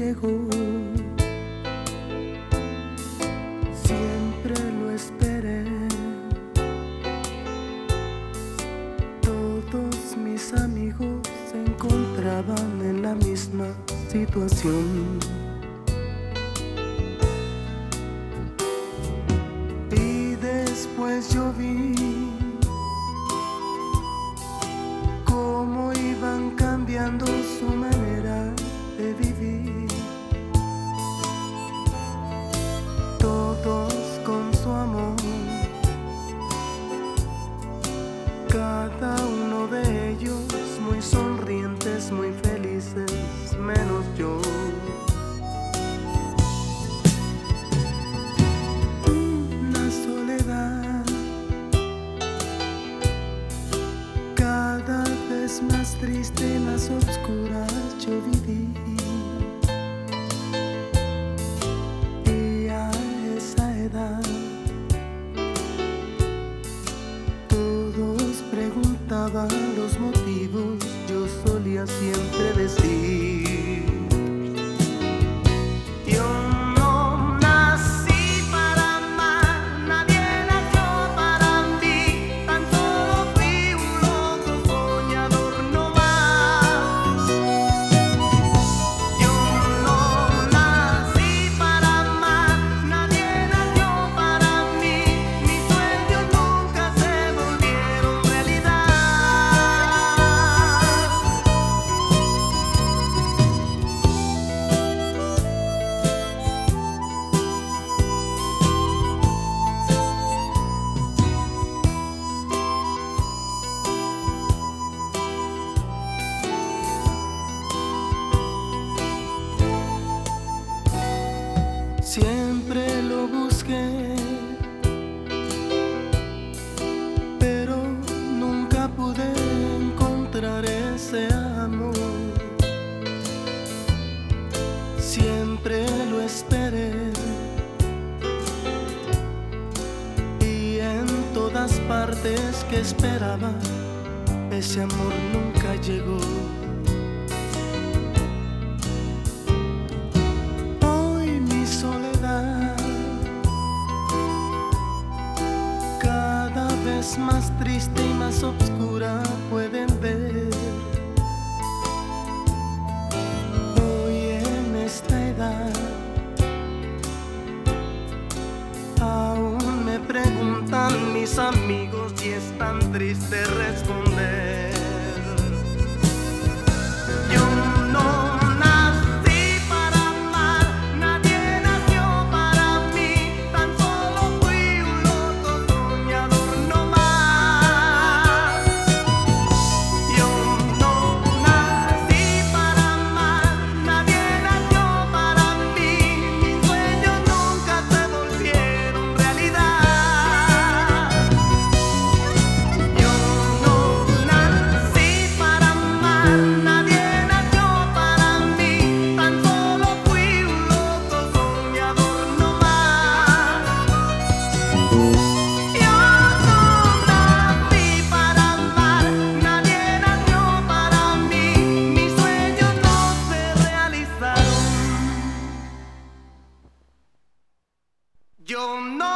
llegó. Siempre lo esperé. Todos mis amigos se encontraban en la misma situación. Y después yo vi cómo iban cambiando su manera de vivir. Todos con su amor, cada uno de ellos muy sonrientes, muy felices, menos yo. Una soledad cada vez más triste y más oscura yo viví. Y a esa edad todos preguntaban los motivos, yo solía siempre decir: yo no nací para amar, nadie nació para mí, tan solo fui un loco soñador no más. Yo no nací para amar, nadie nació para mí, mis sueños nunca se volvieron realidad. Siempre lo busqué, pero nunca pude encontrar ese amor. Siempre lo esperé y en todas partes que esperaba, ese amor nunca llegó. Cada vez más triste y más oscura pueden ver. Hoy en esta edad aún me preguntan mis amigos y es tan triste responder: yo no nací para amar, nadie nació para mí, tan solo fui un loco soñador no más. Yo no nací para amar, nadie nació para mí, mis sueños nunca se volvieron realidad. Yo no nací para amar, nadie nació para mí, tan solo fui un loco soñador no más. Yo no nací para amar, nadie nació para mí, mis sueños no se realizaron. Yo no